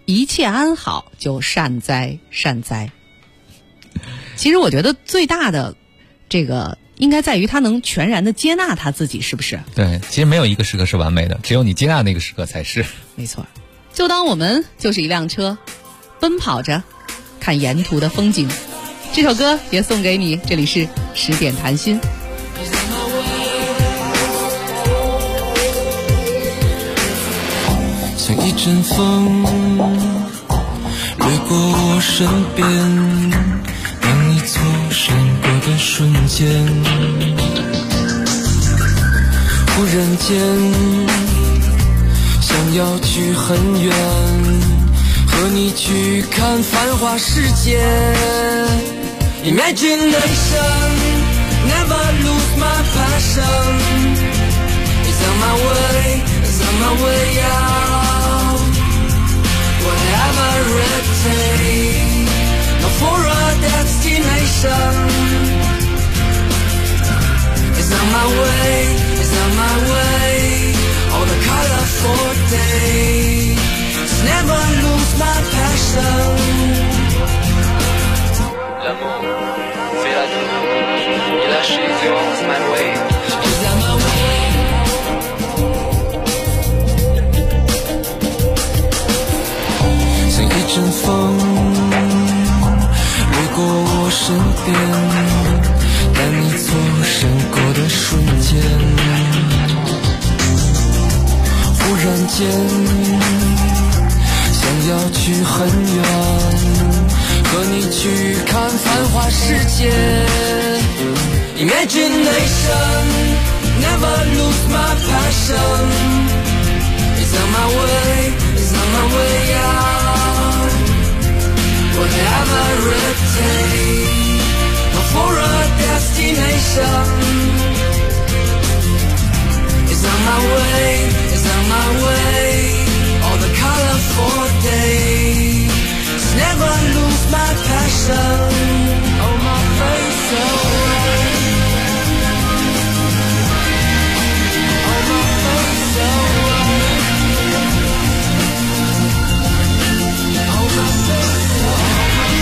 一切安好就善哉善哉。其实我觉得最大的这个应该在于他能全然的接纳他自己，是不是？ 对，其实没有一个时刻是完美的，只有你接纳那个时刻才是。 没错，就当我们就是一辆车，奔跑着看沿途的风景。这首歌也送给你，这里是10点谈心。 像一阵风掠过我身边，当你错身过的瞬间，忽然间想要去很远，和你去看繁华世界。Imagination, never lose my passion. It's on my way, it's on my way out. Whatever it takes, no for a destination. It's on my way, it's on my way. All the colorful days, just never lose my passion. L'amour fait la vie, et lâcher is my way. Is on my way. 像一阵风掠过我身边，当你错身过的瞬间，忽然间想要去很远，和你去看繁华世界。Imagination, never lose my passion. It's on my way, it's on my way out. Whatever it takes, no for a destination. It's on my way, it's on my way. All the colorful days, just never lose my passion. Oh, my face away. Oh, my face away. Oh, my face away.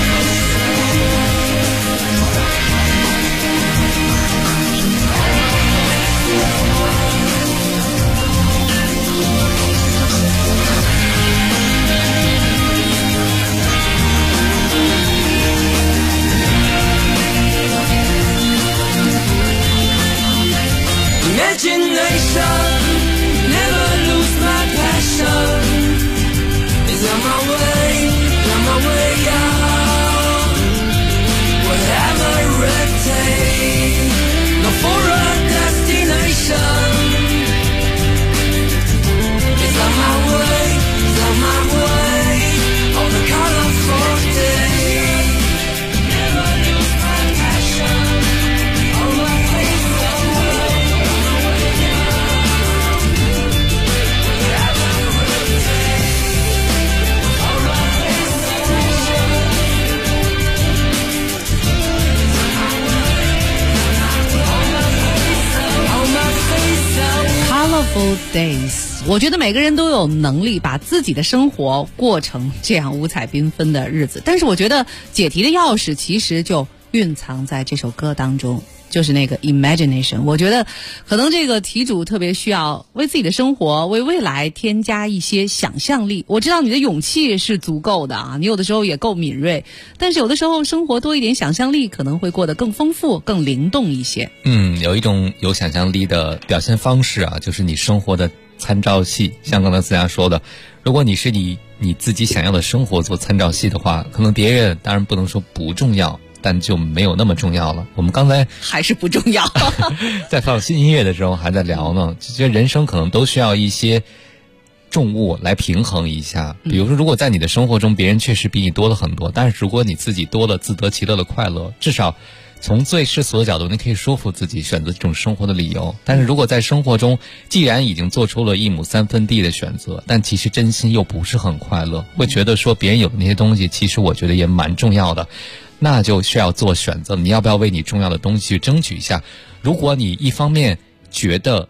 我觉得每个人都有能力把自己的生活过成这样五彩缤纷的日子，但是我觉得解题的钥匙其实就蕴藏在这首歌当中，就是那个 imagination。 我觉得可能这个题主特别需要为自己的生活为未来添加一些想象力。我知道你的勇气是足够的啊，你有的时候也够敏锐，但是有的时候生活多一点想象力可能会过得更丰富更灵动一些。 有一种有想象力的表现方式啊，就是你生活的参照系。像刚才思佳说的，如果你是你自己想要的生活做参照系的话，可能别人当然不能说不重要，但就没有那么重要了。我们刚才还是不重要在放新音乐的时候还在聊呢，就觉得人生可能都需要一些重物来平衡一下。比如说如果在你的生活中别人确实比你多了很多，但是如果你自己多了自得其乐的快乐，至少从最世俗的角度你可以说服自己选择这种生活的理由。但是如果在生活中既然已经做出了1亩3分地的选择，但其实真心又不是很快乐，会觉得说别人有的那些东西其实我觉得也蛮重要的，那就需要做选择，你要不要为你重要的东西去争取一下。如果你一方面觉得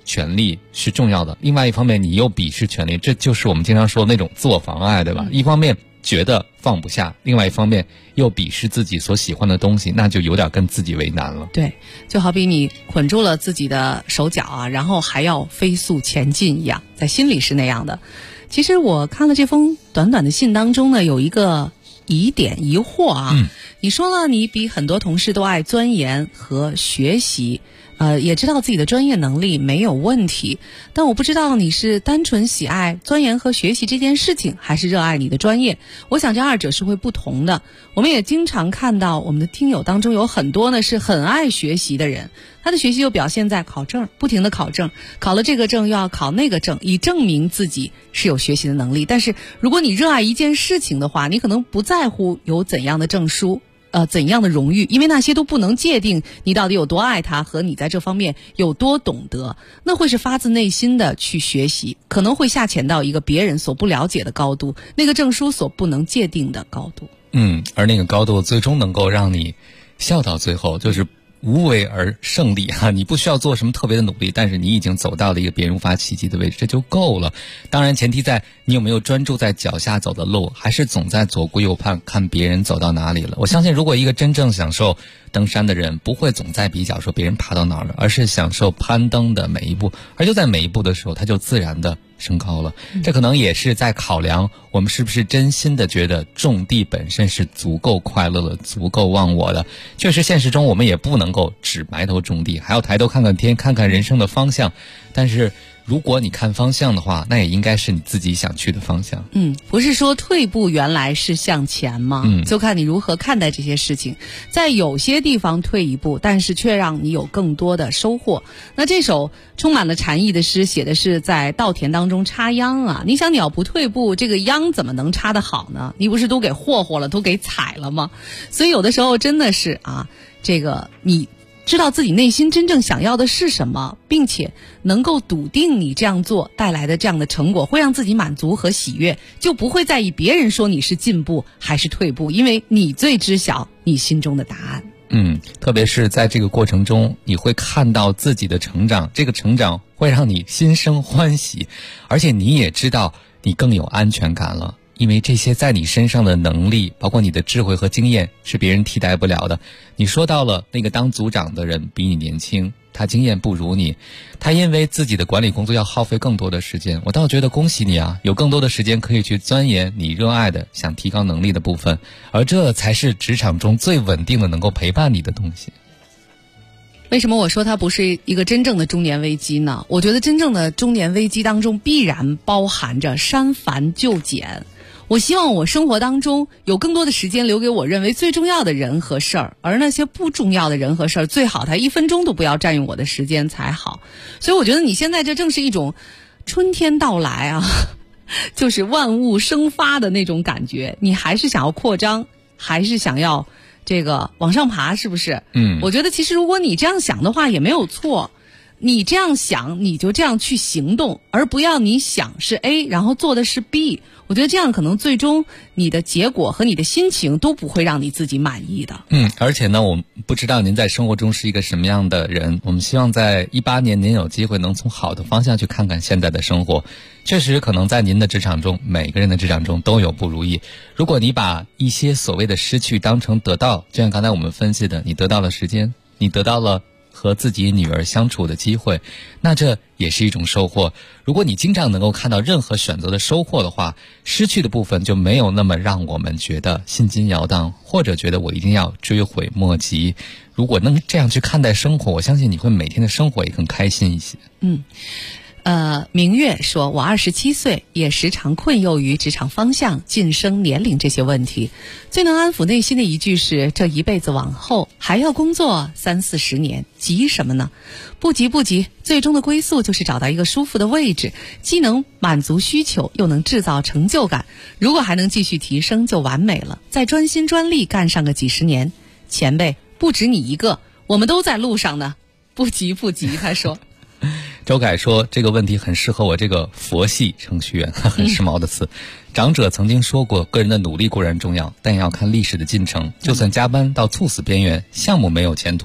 权利是重要的，另外一方面你又鄙视权利，这就是我们经常说的那种自我妨碍，对吧？一方面觉得放不下，另外一方面又鄙视自己所喜欢的东西，那就有点跟自己为难了。 对，就好比你捆住了自己的手脚啊，然后还要飞速前进一样，在心里是那样的。其实我看了这封短短的信当中呢，有一个疑点疑惑啊。你说了你比很多同事都爱钻研和学习，也知道自己的专业能力没有问题，但我不知道你是单纯喜爱钻研和学习这件事情，还是热爱你的专业。我想这二者是会不同的。我们也经常看到我们的听友当中有很多呢是很爱学习的人，他的学习又表现在考证，不停的考证，考了这个证又要考那个证，以证明自己是有学习的能力。但是如果你热爱一件事情的话，你可能不在乎有怎样的证书，怎样的荣誉，因为那些都不能界定你到底有多爱它和你在这方面有多懂得。那会是发自内心的去学习，可能会下潜到一个别人所不了解的高度，那个证书所不能界定的高度。 而那个高度最终能够让你笑到最后，就是无为而胜利哈，你不需要做什么特别的努力，但是你已经走到了一个别人无法企及的位置，这就够了。当然前提在你有没有专注在脚下走的路，还是总在左顾右盼看别人走到哪里了。我相信如果一个真正享受登山的人，不会总在比较说别人爬到哪儿了，而是享受攀登的每一步，而就在每一步的时候他就自然的升高了。这可能也是在考量我们是不是真心的觉得种地本身是足够快乐的，足够忘我的。确实现实中我们也不能够只埋头种地，还要抬头看看天，看看人生的方向。但是如果你看方向的话，那也应该是你自己想去的方向。 不是说退步原来是向前吗？就看你如何看待这些事情。在有些地方退一步，但是却让你有更多的收获。那这首充满了禅意的诗写的是在稻田当中插秧啊。你想你要不退步，这个秧怎么能插得好呢？你不是都给霍霍了，都给踩了吗？所以有的时候真的是这个你知道自己内心真正想要的是什么，并且能够笃定你这样做带来的这样的成果会让自己满足和喜悦，就不会在意别人说你是进步还是退步，因为你最知晓你心中的答案。 特别是在这个过程中，你会看到自己的成长，这个成长会让你心生欢喜，而且你也知道你更有安全感了。因为这些在你身上的能力，包括你的智慧和经验，是别人替代不了的。你说到了那个当组长的人比你年轻，他经验不如你，他因为自己的管理工作要耗费更多的时间。我倒觉得恭喜你啊，有更多的时间可以去钻研你热爱的想提高能力的部分，而这才是职场中最稳定的能够陪伴你的东西。 为什么我说它不是一个真正的中年危机呢？我觉得真正的中年危机当中必然包含着删繁就简。我希望我生活当中有更多的时间留给我认为最重要的人和事儿，而那些不重要的人和事儿，最好他1分钟都不要占用我的时间才好。所以我觉得你现在这正是一种春天到来啊，就是万物生发的那种感觉。你还是想要扩张，还是想要这个往上爬，是不是？我觉得其实如果你这样想的话也没有错。你这样想，你就这样去行动，而不要你想是 A 然后做的是 B。 我觉得这样可能最终你的结果和你的心情都不会让你自己满意的。 而且呢，我不知道您在生活中是一个什么样的人，我们希望在18年您有机会能从好的方向去看看现在的生活。确实可能在您的职场中，每个人的职场中都有不如意。如果你把一些所谓的失去当成得到，就像刚才我们分析的，你得到了时间，你得到了和自己女儿相处的机会，那这也是一种收获。如果你经常能够看到任何选择的收获的话，失去的部分就没有那么让我们觉得心惊摇荡，或者觉得我一定要追悔莫及。如果能这样去看待生活，我相信你会每天的生活也更开心一些。 明月说，我27岁，也时常困囿于职场方向、晋升、年龄这些问题。最能安抚内心的一句是，这一辈子往后还要工作30-40年，急什么呢？不急不急，最终的归宿就是找到一个舒服的位置，既能满足需求，又能制造成就感。如果还能继续提升就完美了，再专心专力干上个几十年。前辈不止你一个，我们都在路上呢，不急不急。他说周凯说，这个问题很适合我这个佛系程序员，很时髦的词。长者曾经说过，个人的努力固然重要，但也要看历史的进程。就算加班到猝死边缘，项目没有前途，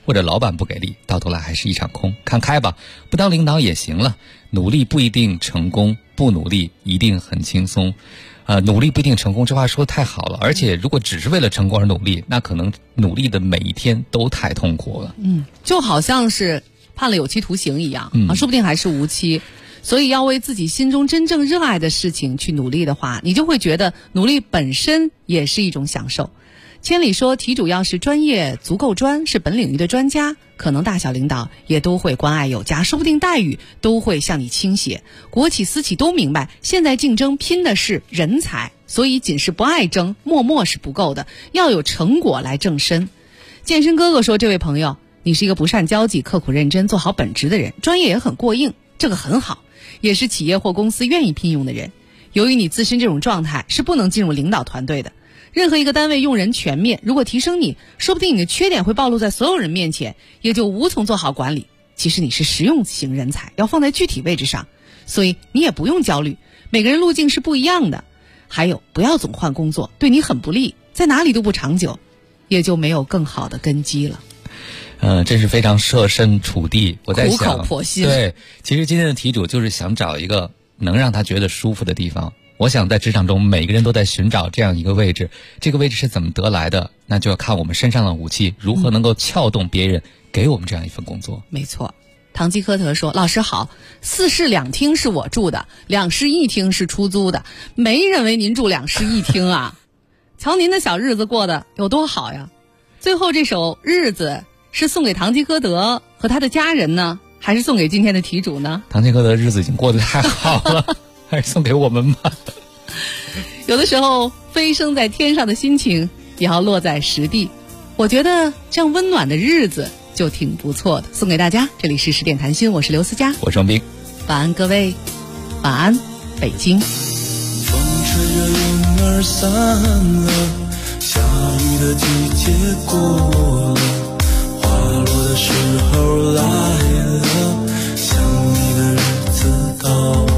或者老板不给力，到头来还是一场空。看开吧，不当领导也行了，努力不一定成功，不努力一定很轻松。努力不一定成功，这话说得太好了。而且如果只是为了成功而努力，那可能努力的每一天都太痛苦了。 就好像是判了有期徒刑一样说不定还是无期。所以要为自己心中真正热爱的事情去努力的话，你就会觉得努力本身也是一种享受。千里说，题主要是专业足够专，是本领域的专家，可能大小领导也都会关爱有加，说不定待遇都会向你倾斜。国企私企都明白，现在竞争拼的是人才，所以仅是不爱争，默默是不够的，要有成果来正身。健身哥哥说，这位朋友，你是一个不善交际、刻苦认真、做好本职的人，专业也很过硬，这个很好，也是企业或公司愿意聘用的人。由于你自身这种状态是不能进入领导团队的。任何一个单位用人全面，如果提升你，说不定你的缺点会暴露在所有人面前，也就无从做好管理。其实你是实用型人才，要放在具体位置上，所以你也不用焦虑，每个人路径是不一样的。还有，不要总换工作，对你很不利，在哪里都不长久，也就没有更好的根基了。 真是非常设身处地。我在想， 苦口婆心。 对，其实今天的题主就是想找一个能让他觉得舒服的地方。我想在职场中每个人都在寻找这样一个位置，这个位置是怎么得来的，那就要看我们身上的武器如何能够撬动别人给我们这样一份工作。 没错。唐吉诃德说，老师好，4室2厅是我住的，2室1厅是出租的，没认为您住2室1厅啊。瞧您的小日子过得有多好呀。最后这首日子是送给唐吉诃德和他的家人呢，还是送给今天的题主呢？ 唐吉诃德日子已经过得太好了还是送给我们吧。 有的时候飞升在天上的心情也要落在实地，我觉得这样温暖的日子就挺不错的。送给大家，这里是10点谈心，我是刘思佳， 我是王斌。 晚安各位，晚安北京。 风吹着云儿散了，下雨的季节过了，花落的时候来了，想你的日子到了。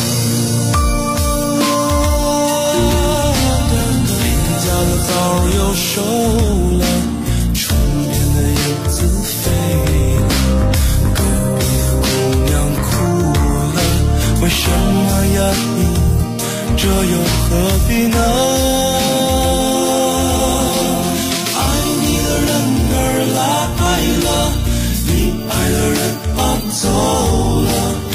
枣又熟了，窗边的燕子飞了，隔壁的姑娘哭了，为什么呀你这又何必呢？爱你的人儿来了，你爱的人走了。